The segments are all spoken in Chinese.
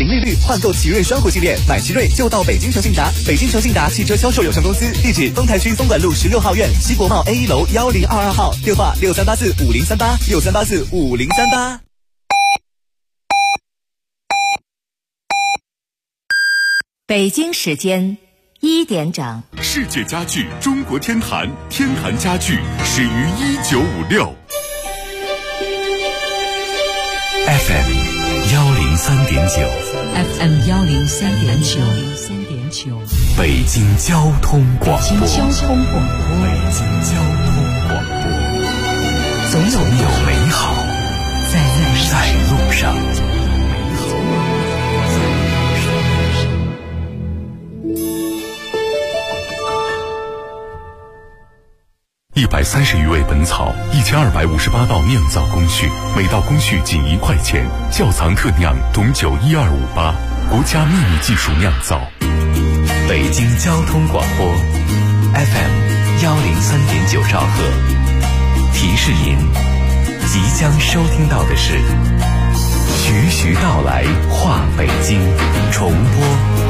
利率，换购奇瑞双虎系列，买奇瑞就到北京诚信达。北京诚信达汽车销售有限公司，地址丰台区松管路16号院西国贸 A1 楼1022号，电话63845038，63845038。 北京时间1点整， 世界家具中国天坛，天坛家具始于1956。 FM 103.9 FM 103.9， 北京交通广播。 北京交通广播，总有美好在路上。 130余味本草，1258道酿造工序，每道工序仅1块钱。窖藏特酿董酒12588，国家秘密技术酿造。 北京交通广播 FM 103.9兆赫。提示您，即将收听到的是徐徐道来话北京重播。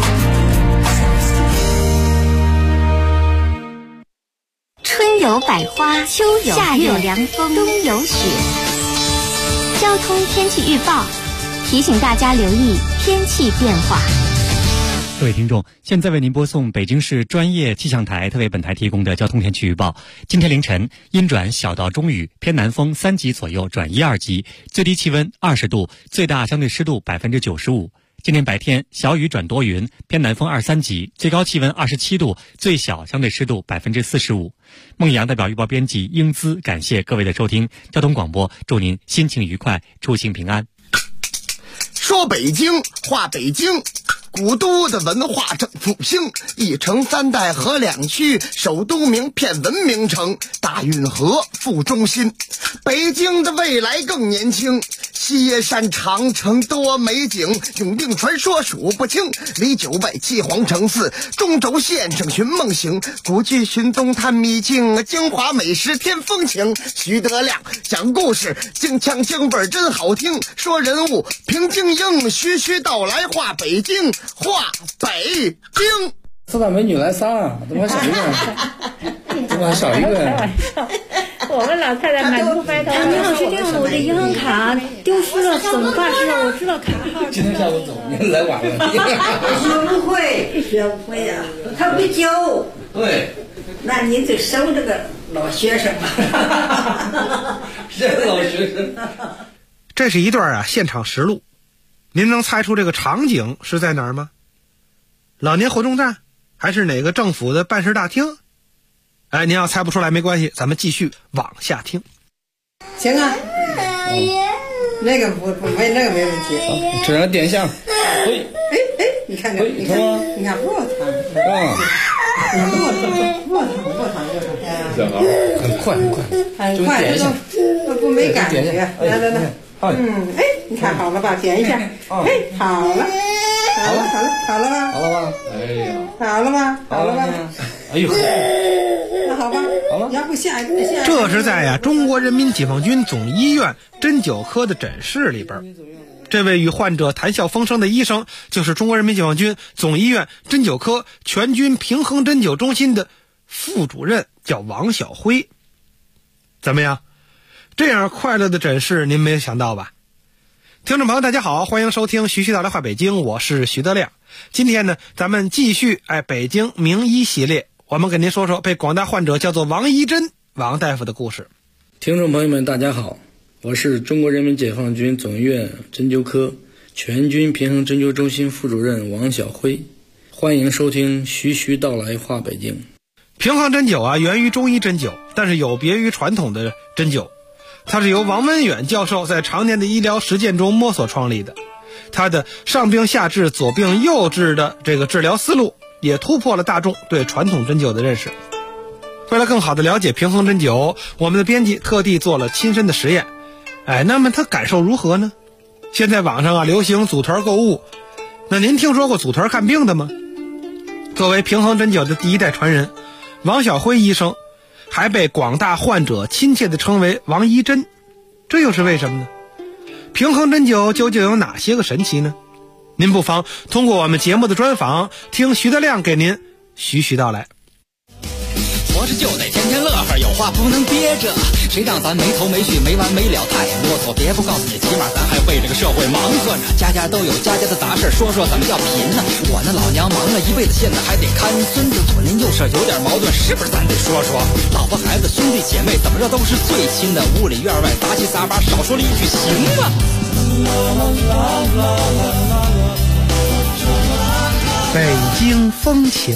春有百花，秋有夏有凉风，冬有雪。交通天气预报提醒大家留意天气变化。 各位听众，现在为您播送北京市专业气象台特为本台提供的交通天气预报。今天凌晨阴转小到中雨，偏南风3级左右转1、2级，最低气温20度，最大相对湿度95%。今天白天小雨转多云，偏南风2、3级，最高气温27度，最小相对湿度45%。孟阳代表预报编辑英姿感谢各位的收听，交通广播祝您心情愉快，出行平安。 说北京话北京，古都的文化正复兴，一城3代河2区，首都名片文明城，大运河副中心。北京的未来更年轻，西山长城多美景，永定传说数不清，离9外7皇城4，中轴线上寻梦行，古迹寻踪探秘境，京华美食添风情。徐德亮讲故事，京腔京味真好听，说人物评京英，徐徐道来话北京，话北京。 四大美女来仨，怎么还少一个？怎么还少一个？ 我们老太太满头白头。 你好，是这样的，我这银行卡丢失了，怎么办？我知道卡号。 今天下午走，你来晚了。 学不会呀，他不教。 对。 那你得收这个老学生了。 这老学生。 这是一段现场实录，您能猜出这个场景是在哪儿吗？老年活动站，还是哪个政府的办事大厅？您要猜不出来没关系，咱们继续往下听。 行啊，那个不没那个没问题。 只能点一下。 你看看，你看落汤啊，落汤就是。 很快， 点一下，不没感觉。来。你看好了吧？点一下。好了。好了吧？ 哎呀， 好了吧？ 哎呦， 那好吧，要不下一个。 这是在中国人民解放军总医院针灸科的诊室里边，这位与患者谈笑风生的医生，就是中国人民解放军总医院针灸科全军平衡针灸中心的副主任，叫王晓辉。怎么样？这样快乐的诊室您没有想到吧？听众朋友大家好，欢迎收听徐徐道来话北京，我是徐德亮。今天呢，咱们继续北京名医系列，我们给您说说被广大患者叫做王一珍王大夫的故事。 听众朋友们大家好，我是中国人民解放军总医院针灸科全军平衡针灸中心副主任王晓辉，欢迎收听徐徐道来话北京。 平衡针灸源于中医针灸，但是有别于传统的针灸，它是由王文远教授在常年的医疗实践中摸索创立的。它的上病下治、左病右治的这个治疗思路，也突破了大众对传统针灸的认识。为了更好的了解平衡针灸，我们的编辑特地做了亲身的实验。那么他感受如何呢？现在网上流行组团购物，那您听说过组团看病的吗？作为平衡针灸的第一代传人，王晓辉医生还被广大患者亲切地称为王一珍，这又是为什么呢？平衡针灸究竟有哪些个神奇呢？ 您不妨通过我们节目的专访，听徐德亮给您徐徐道来。 活着就得天天乐呵，有话不能憋着，谁让咱没头没绪没完没了太啰嗦，别不告诉你，起码咱还为这个社会忙活呢。家家都有家家的杂事，说说怎么叫贫呢？我那老娘忙了一辈子，现在还得看孙子，左邻右舍有点矛盾，是不是咱得说说？老婆孩子兄弟姐妹怎么着都是最亲的，屋里院外杂七杂八，少说了一句行吗？ 北京风情。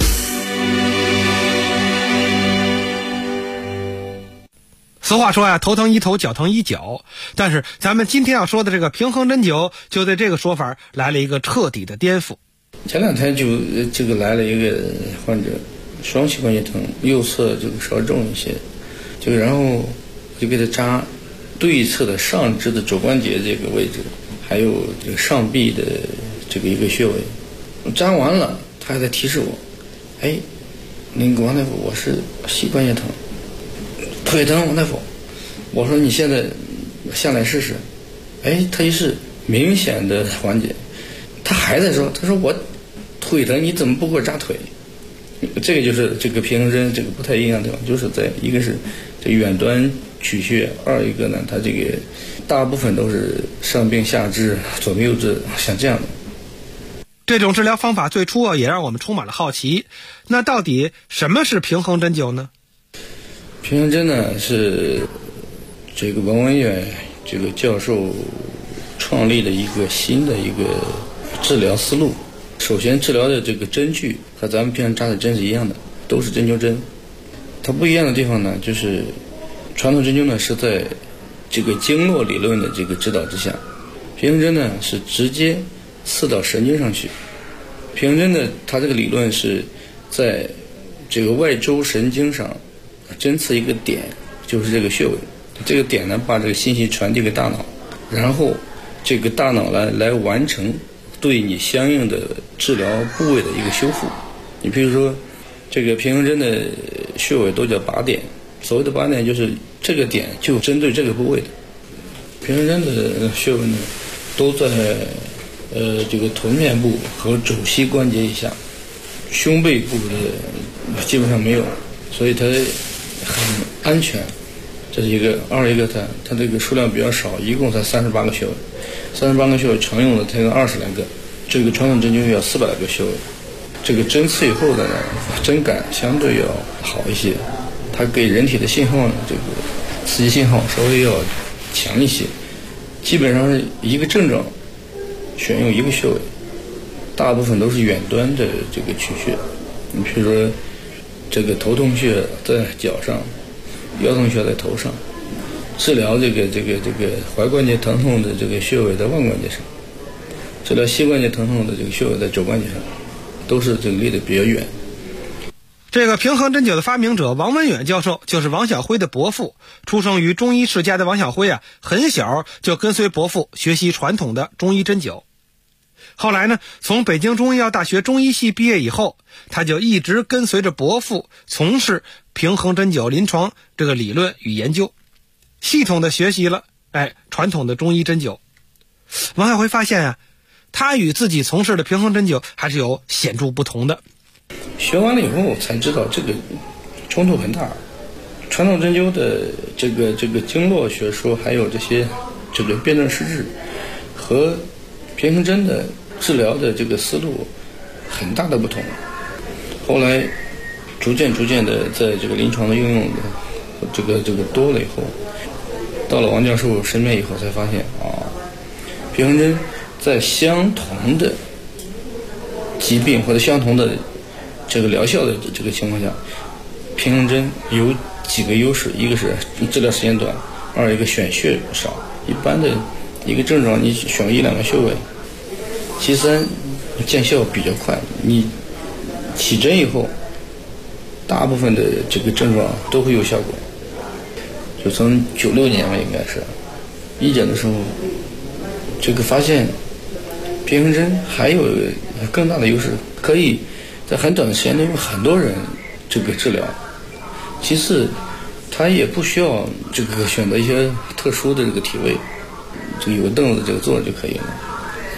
俗话说呀，头疼医头，脚疼医脚。但是咱们今天要说的这个平衡针灸，就对这个说法来了一个彻底的颠覆。 前两天就来了一个患者，双膝关节疼，右侧稍重一些，然后就给他扎对侧的上肢的肘关节这个位置，还有这个上臂的一个穴位。扎完了，他还在提示我，那个王大夫，我是膝关节疼。腿疼，王大夫，我说你现在下来试试，他一试明显的缓解，他还在说，他说我腿疼，你怎么不给我扎腿？这个就是这个平衡针这个不太一样的地方，就是在一个是这远端取穴，二一个呢，它这个大部分都是上病下治，左病右治，像这样的。 这种治疗方法最初也让我们充满了好奇，那到底什么是平衡针灸呢？ 平衡针呢是这个王文远教授创立的一个新的一个治疗思路。首先治疗的这个针具和咱们平常扎的针是一样的，都是针灸针。它不一样的地方呢，就是传统针灸呢是在这个经络理论的这个指导之下，平衡针呢是直接刺到神经上去。平衡针的它这个理论是在这个外周神经上针刺一个点，就是这个穴位，这个点呢把这个信息传递给大脑，然后这个大脑来完成对你相应的治疗部位的一个修复。你比如说这个平衡针的穴位都叫靶点，所谓的靶点就是这个点就针对这个部位的。平衡针的穴位呢都在这个臀面部和肘膝关节以下，胸背部的基本上没有，所以它很安全，这是一个。二一个它这个数量比较少，一共才38个穴位，38个穴位常用的才有20来个，这个传统针灸要400个穴位。这个针刺以后的呢，针感相对要好一些，它给人体的信号呢，这个刺激信号稍微要强一些。基本上是一个症状选用一个穴位，大部分都是远端的这个取穴。你比如说这个头痛穴在脚上，腰痛穴在头上，治疗这个踝关节疼痛的这个穴位在腕关节上，治疗膝关节疼痛的这个穴位在肘关节上，都是这个离得比较远。 这个平衡针灸的发明者王文远教授就是王晓辉的伯父，出生于中医世家的王晓辉很小就跟随伯父学习传统的中医针灸。后来呢，从北京中医药大学中医系毕业以后，他就一直跟随着伯父从事平衡针灸临床这个理论与研究，系统的学习了传统的中医针灸。王晓辉发现他与自己从事的平衡针灸还是有显著不同的。 学完了以后才知道这个冲突很大，传统针灸的这个经络学说还有这些这个辨证施治和平衡针的治疗的这个思路很大的不同。后来逐渐的在这个临床的应用的这个多了以后，到了王教授身边以后才发现平衡针在相同的疾病或者相同的这个疗效的这个情况下，平衡针有几个优势，一个是治疗时间短，二一个选穴少，一般的一个症状你选1-2个穴位，其三见效比较快，你起针以后大部分的这个症状都会有效果。就从96年吧，应该是医检的时候，这个发现平衡针还有更大的优势，可以在很短的时间内用很多人这个治疗。其次他也不需要这个选择一些特殊的这个体位，这个有个凳子这个坐着就可以了。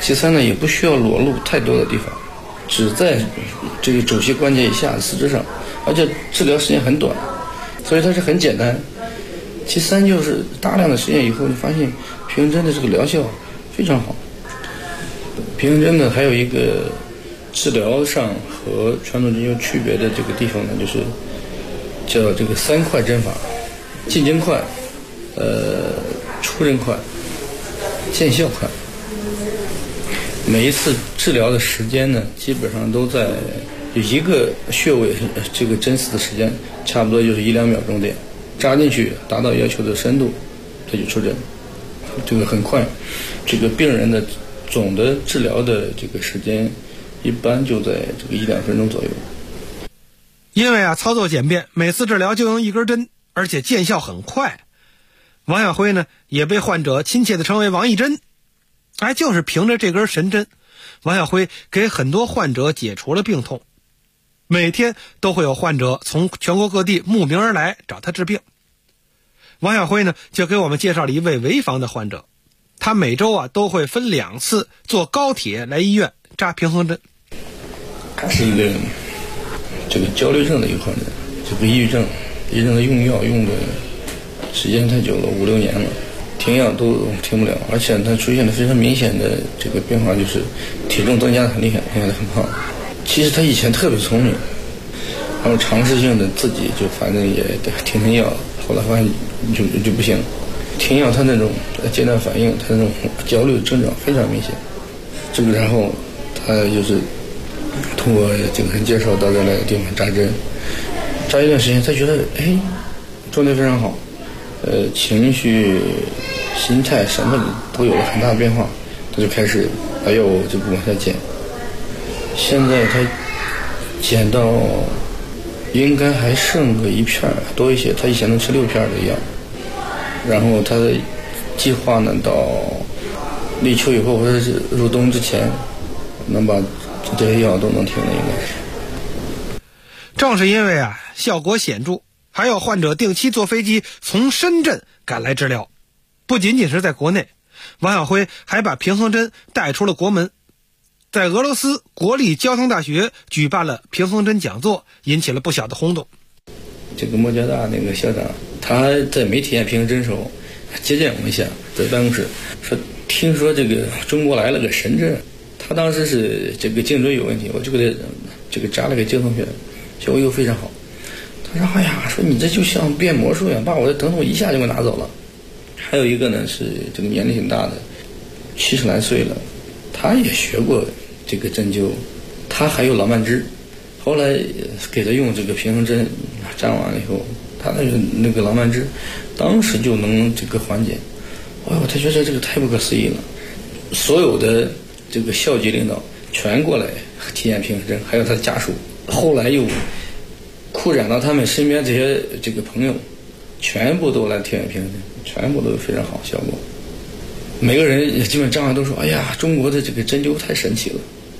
其三呢，也不需要裸露太多的地方，只在这个肘膝关节以下四肢上，而且治疗时间很短，所以它是很简单。其三就是大量的实验以后，你发现平衡针的这个疗效非常好。平衡针呢，还有一个治疗上和传统针灸区别的这个地方呢，就是叫这个3块针法：进针快，出针快，见效快。每一次治疗的时间呢，基本上都在一个穴位这个针刺的时间，差不多就是1-2秒钟点，扎进去达到要求的深度，它就出针，这个很快。这个病人的总的治疗的这个时间，一般就在这个1-2分钟左右。 因为操作简便，每次治疗就用1根针，而且见效很快。王晓辉呢，也被患者亲切地称为王一针。就是凭着这根神针，王晓辉给很多患者解除了病痛。每天都会有患者从全国各地慕名而来找他治病。王晓辉呢，就给我们介绍了一位潍坊的患者，他每周都会分2次坐高铁来医院扎平衡针。 他是一个这个焦虑症的一个患者，这个抑郁症的用药用的时间太久了，5-6年了，停药都停不了，而且他出现了非常明显的这个变化，就是体重增加的很厉害，现在很胖。其实他以前特别聪明，然后尝试性的自己就反正也停药，后来发现就不行。停药他那种阶段反应，他那种焦虑的症状非常明显。这个然后他就是通过这个人介绍到这来地方扎针，扎一段时间，他觉得状态非常好，情绪、心态什么都有了很大的变化，他就开始把药物就不往下减。现在他减到应该还剩个1片多一些，他以前能吃6片的药。然后他的计划呢，到立秋以后或者是入冬之前，能把这些药都能停了，应该是。 正是因为效果显著，还有患者定期坐飞机从深圳赶来治疗。不仅仅是在国内，王晓辉还把平衡针带出了国门，在俄罗斯国立交通大学举办了平衡针讲座，引起了不小的轰动。 这个莫交大那个校长，他在没体验平衡针的时候接见我一下，在办公室说听说这个中国来了个神针，他当时是这个颈椎有问题，我就给他这个扎了个经痛穴，效果又非常好。他说说你这就像变魔术一样，把我的疼痛一下就给拿走了。还有一个呢是这个年龄挺大的，70来岁了，他也学过这个针灸，他还有老慢支，后来给他用这个平衡针扎完了以后，他那个老慢支当时就能这个缓解。他觉得这个太不可思议了。所有的这个校级领导全过来体验平衡针，还有他的家属，后来又扩展到他们身边这个朋友，全部都来体验平衡针，全部都非常好效果。每个人也基本上都说中国的这个针灸太神奇了。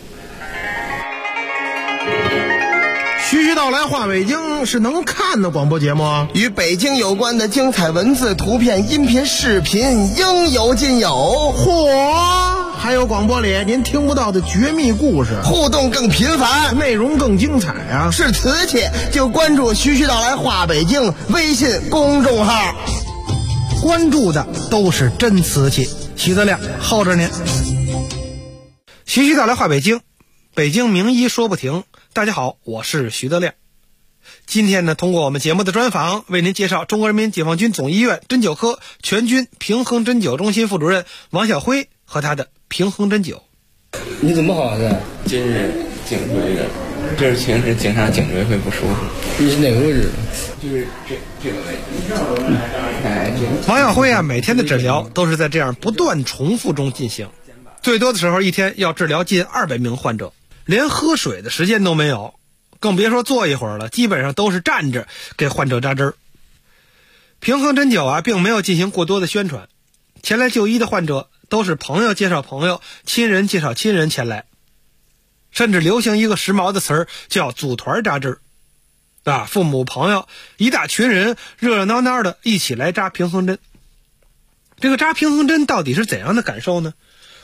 徐徐道来话北京是能看的广播节目， 与北京有关的精彩文字、图片、音频、视频应有尽有。 嚯，还有广播里您听不到的绝密故事， 互动更频繁， 内容更精彩啊！ 是瓷器就关注徐徐道来话北京微信公众号， 关注的都是真瓷器。徐德亮候着您。 徐徐道来话北京，北京名医说不停。大家好，我是徐德亮。今天呢，通过我们节目的专访，为您介绍中国人民解放军总医院针灸科全军平衡针灸中心副主任王晓辉和他的平衡针灸。 你怎么好的？ 就是颈椎的，就是平时经常颈椎会不舒服。 你是哪个位置？ 就是这个位置。 王晓辉每天的诊疗都是在这样不断重复中进行，最多的时候一天要治疗近200名患者。连喝水的时间都没有，更别说坐一会儿了，基本上都是站着给患者扎针。平衡针灸并没有进行过多的宣传，前来就医的患者都是朋友介绍朋友，亲人介绍亲人前来，甚至流行一个时髦的词儿叫组团扎针。父母朋友一大群人热热闹闹的一起来扎平衡针。这个扎平衡针到底是怎样的感受呢？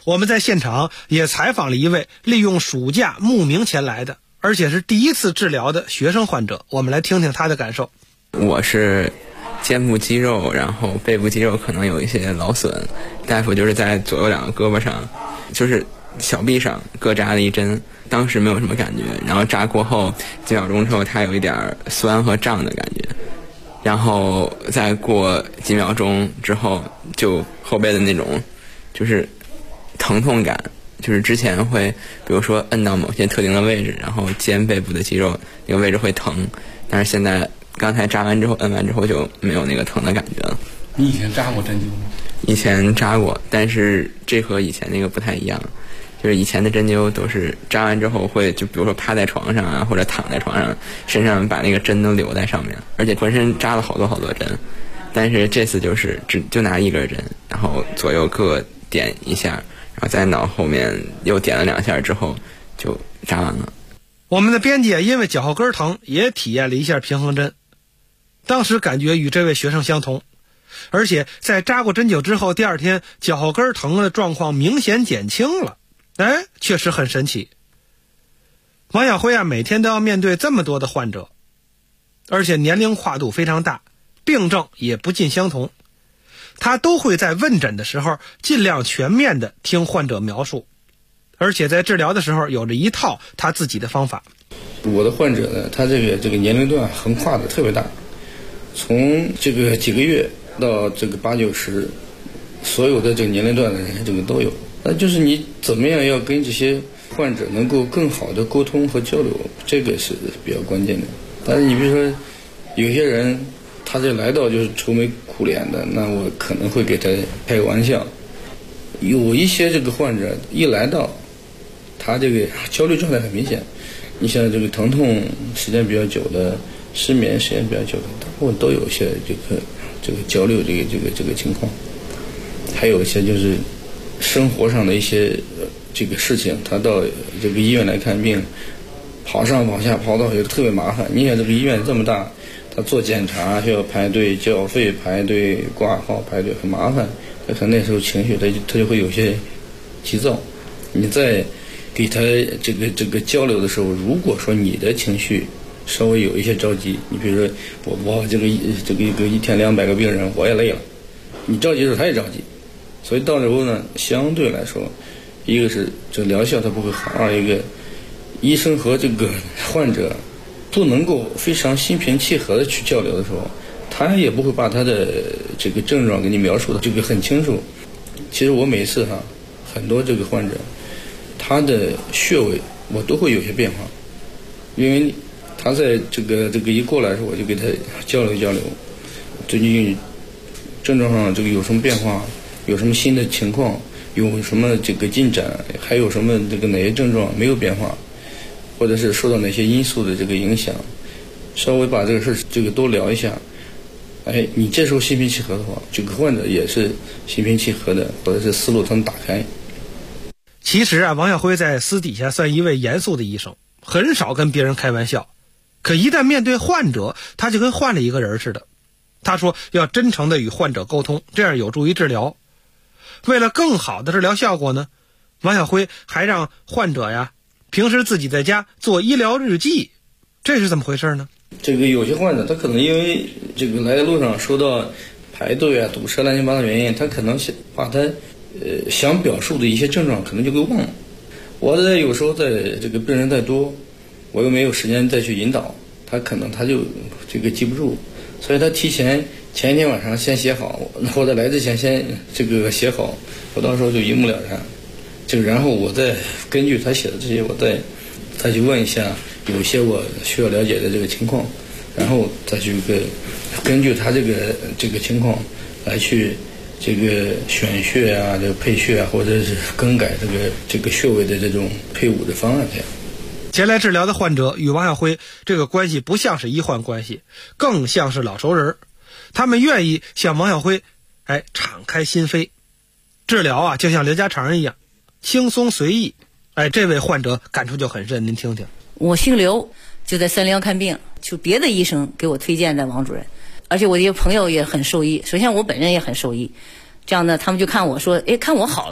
我们在现场也采访了一位利用暑假慕名前来的，而且是第一次治疗的学生患者，我们来听听他的感受。 我是肩部肌肉，然后背部肌肉可能有一些劳损，大夫就是在左右两个胳膊上，就是小臂上各扎了一针，当时没有什么感觉，然后扎过后几秒钟之后，它有一点酸和胀的感觉，然后再过几秒钟之后，就后背的那种就是疼痛感，就是之前会比如说摁到某些特定的位置，然后肩背部的肌肉那个位置会疼，但是现在刚才扎完之后摁完之后就没有那个疼的感觉了。 你以前扎过针灸吗？ 以前扎过，但是这和以前那个不太一样，就是以前的针灸都是扎完之后会就比如说趴在床上啊，或者躺在床上，身上把那个针都留在上面，而且浑身扎了好多好多针。但是这次就是就拿一根针，然后左右各点一下，然后在脑后面又点了2下之后就扎完了。 我们的编辑因为脚后跟疼也体验了一下平衡针，当时感觉与这位学生相同，而且在扎过针灸之后，第二天脚后跟疼的状况明显减轻了。确实很神奇。王晓辉每天都要面对这么多的患者，而且年龄跨度非常大，病症也不尽相同，他都会在问诊的时候尽量全面的听患者描述，而且在治疗的时候有着一套他自己的方法。 我的患者呢，他这个年龄段横跨的特别大，从这个几个月到这个80、90，所有的这个年龄段的人这个都有。那就是你怎么样要跟这些患者能够更好的沟通和交流，这个是比较关键的。但是你比如说有些人他这来到就是愁眉苦脸的，那我可能会给他开个玩笑。有一些这个患者一来到，他这个焦虑状态很明显，你像这个疼痛时间比较久的，失眠时间比较久的，大部分都有一些这个焦虑这个情况。还有一些就是生活上的一些这个事情，他到这个医院来看病，跑上跑下跑到也特别麻烦。你想这个医院这么大，他做检查需要排队交费、排队挂号、排队很麻烦，他可能那时候情绪他就会有些急躁。你在给他这个交流的时候，如果说你的情绪稍微有一些着急，你比如说我这个一天200个病人，我也累了，你着急的时候他也着急。所以到时候呢，相对来说，一个是这疗效它不会好，二一个医生和这个患者不能够非常心平气和的去交流的时候，他也不会把他的这个症状给你描述的这个很清楚。其实我每次很多这个患者他的穴位我都会有些变化，因为他在这个一过来的时候，我就给他交流交流，最近症状上这个有什么变化，有什么新的情况，有什么这个进展，还有什么这个哪些症状没有变化，或者是受到哪些因素的这个影响，稍微把这个事这个多聊一下。你这时候心平气和的话，这个患者也是心平气和的，或者是思路才能打开。 其实王晓辉在私底下算一位严肃的医生，很少跟别人开玩笑，可一旦面对患者，他就跟换了一个人似的。他说要真诚的与患者沟通，这样有助于治疗。为了更好的治疗效果呢，王晓辉还让患者平时自己在家做医疗日记，这是怎么回事呢？ 这个有些患者他可能因为这个来的路上受到排队堵车乱七八糟原因，他可能把他想表述的一些症状可能就给忘了。我有时候在这个病人再多，我又没有时间再去引导他，可能他就这个记不住，所以他前一天晚上先写好，或者来之前先这个写好，我到时候就一目了然。然后我再根据他写的这些，我再去问一下有些我需要了解的这个情况，然后再去根据他这个情况来去这个选穴这个配穴或者是更改这个穴位的这种配伍的方案这样。 前来治疗的患者与王晓辉这个关系不像是医患关系，更像是老熟人，他们愿意向王晓辉敞开心扉。治疗就像刘家常一样轻松随意。这位患者感触就很深，您听听。 我姓刘，就在311看病，就别的医生给我推荐的王主任，而且我的一些朋友也很受益。首先我本人也很受益，这样呢他们就看我说看我好了，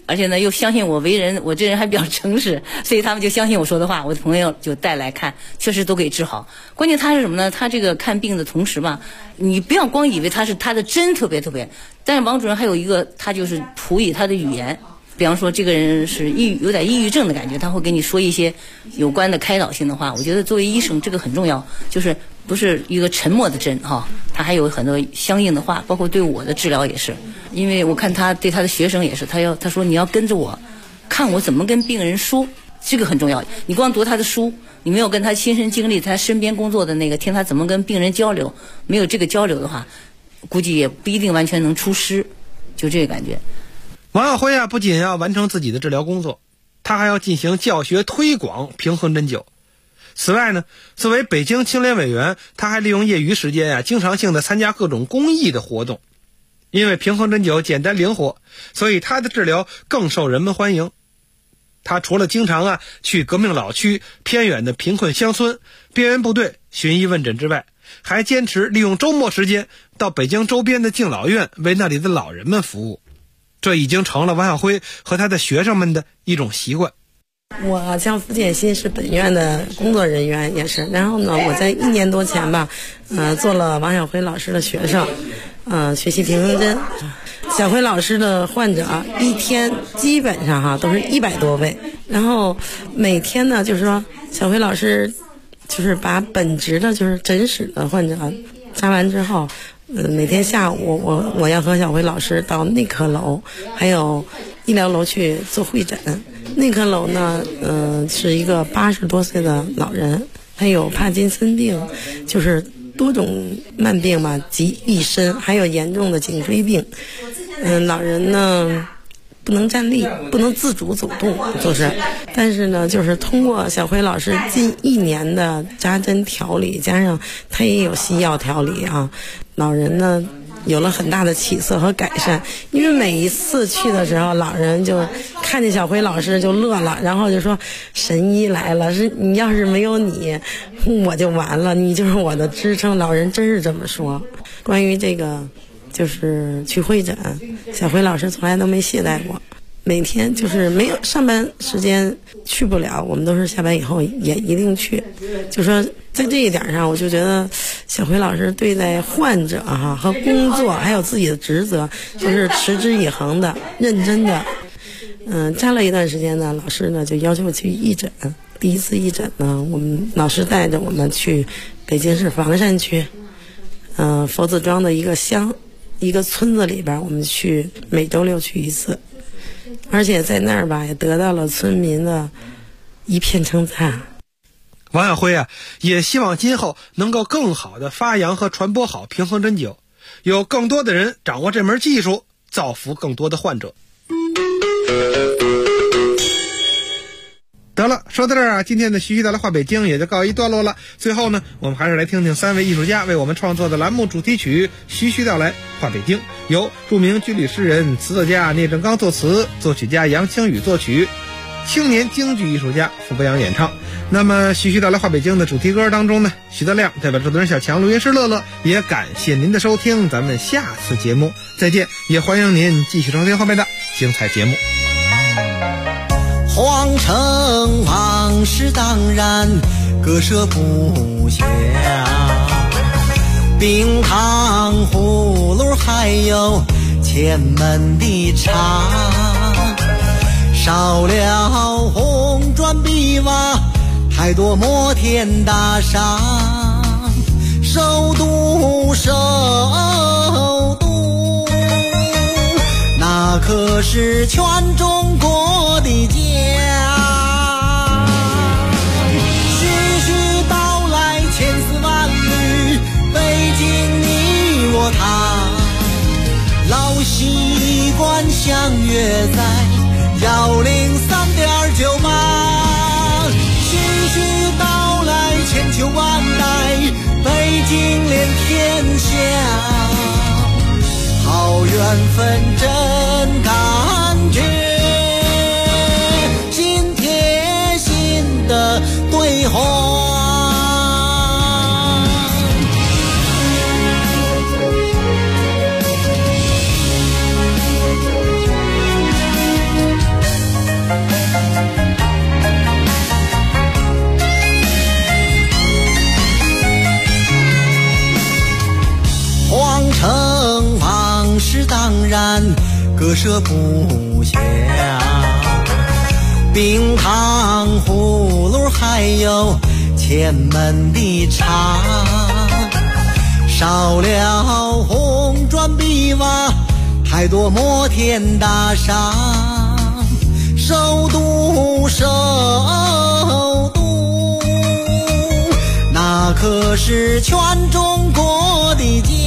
而且呢又相信我为人，我这人还比较诚实，所以他们就相信我说的话。我的朋友就带来看，确实都可以治好。关键他是什么呢？他这个看病的同时吧，你不要光以为他的针特别，但是王主任还有一个，他就是辅以他的语言。比方说这个人是有点抑郁症的感觉，他会给你说一些有关的开导性的话。我觉得作为医生这个很重要，就是不是一个沉默的针哈，他还有很多相应的话，包括对我的治疗也是。因为我看他对他的学生也是，他说你要跟着我，看我怎么跟病人说，这个很重要。你光读他的书，你没有跟他亲身经历他身边工作的那个，听他怎么跟病人交流，没有这个交流的话，估计也不一定完全能出师，就这个感觉。 王耀辉啊，不仅要完成自己的治疗工作，他还要进行教学推广平衡针灸。此外呢，作为北京青联委员，他还利用业余时间经常性的参加各种公益的活动。因为平衡针灸简单灵活，所以他的治疗更受人们欢迎。他除了经常去革命老区、偏远的贫困乡村、边缘部队寻医问诊之外，还坚持利用周末时间到北京周边的敬老院为那里的老人们服务。这已经成了王耀辉和他的学生们的一种习惯。 我叫付建新，是本院的工作人员，也是。然后呢，我在1年多前吧，做了王晓辉老师的学生，学习平衡针。小辉老师的患者一天基本上都是100多位，然后每天呢，就是说小辉老师就是把本职的就是诊室的患者扎完之后。每天下午我要和小辉老师到内科楼还有医疗楼去做会诊。内科楼呢是一个80多岁的老人，还有帕金森病，就是多种慢病嘛集一身，还有严重的颈椎病。老人呢不能站立，不能自主走动，但是呢，就是通过小辉老师近1年的扎针调理，加上他也有西药调理老人呢有了很大的起色和改善。因为每一次去的时候，老人就看见小辉老师就乐了，然后就说神医来了，是你要是没有你我就完了，你就是我的支撑。老人真是这么说。关于这个就是去会诊，小辉老师从来都没懈怠过，每天就是没有上班时间去不了，我们都是下班以后也一定去。就说在这一点上，我就觉得小辉老师对待患者和工作还有自己的职责，就是持之以恒的、认真的。扎了一段时间呢，老师呢就要求去义诊。第一次义诊呢，我们老师带着我们去北京市房山区佛子庄的一个乡一个村子里边，我们去每周6去一次，而且在那儿吧也得到了村民的一片称赞。 王耀辉也希望今后能够更好的发扬和传播好平衡针灸，有更多的人掌握这门技术，造福更多的患者。得了，说到这儿今天的徐徐带来话北京也就告一段落了。最后呢，我们还是来听听3位艺术家为我们创作的栏目主题曲《徐徐道来话北京》，由著名军旅诗人、词作家聂正刚作词，作曲家杨清宇作曲，青年京剧艺术家傅北阳演唱。那么徐徐道来话北京的主题歌当中呢，徐德亮代表制作人小强、录音师乐乐，也感谢您的收听，咱们下次节目再见，也欢迎您继续收听后面的精彩节目。 皇城往事当然割舍不下，冰糖葫芦还有前门的茶，少了红砖碧瓦，太多摩天大厦，首都那可是全中国的家。徐徐道来千丝万缕，北京你我他，老习惯相约在103.98。徐徐道来千秋万代，北京连天下。好缘分真感觉，心贴心的对话。 割舍不下。冰糖葫芦还有前门的茶，少了红砖碧瓦，太多摩天大厦。首都首都，那可是全中国的家。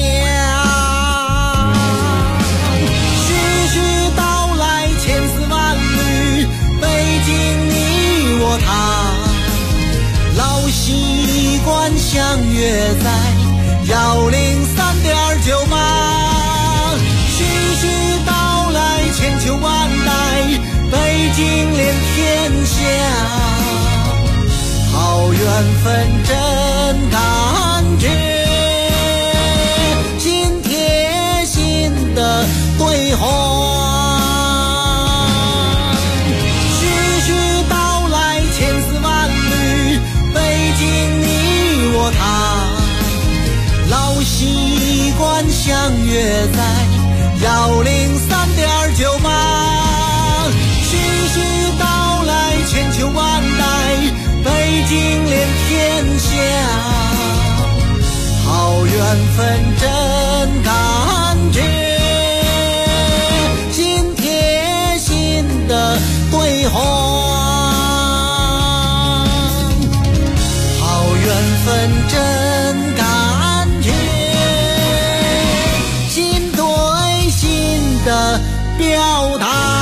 徐徐道来千丝万缕，北京你我他，老习惯相约在103.98。徐徐道来千秋万代，北京连天下，好缘分真感觉，心贴心的对话。徐徐道来千丝万缕，北京你我他，老习惯相约在103.98。千秋万代，北京连天下，好缘分真感觉，心贴心的对话，好缘分真感觉，心对心的表达。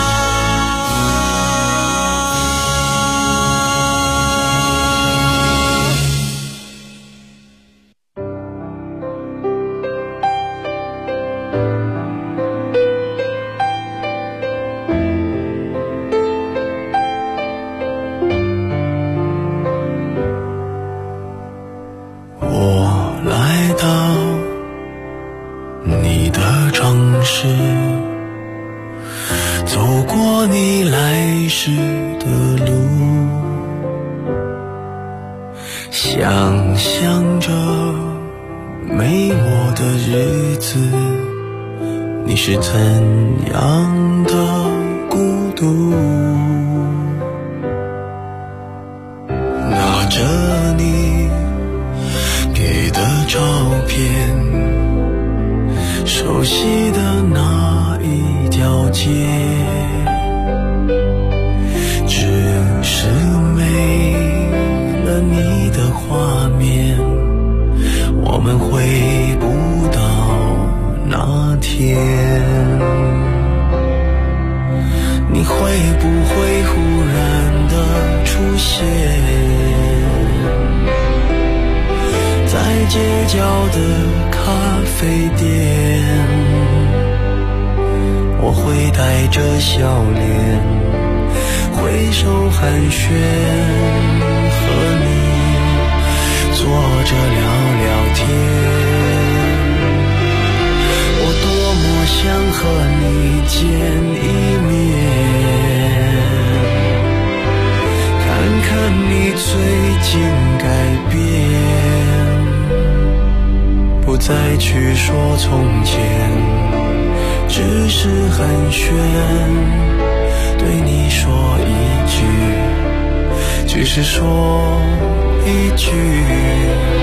想象着没我的日子，你是怎样的孤独？拿着你给的照片，熟悉的那一条街，只是没了你的画面，我们回不到那天。你会不会忽然的出现在街角的咖啡店？我会带着笑脸挥手寒暄，和你坐着聊聊天。我多么想和你见一面，看看你最近改变，不再去说从前，只是寒暄，对你说一句，只是说一句。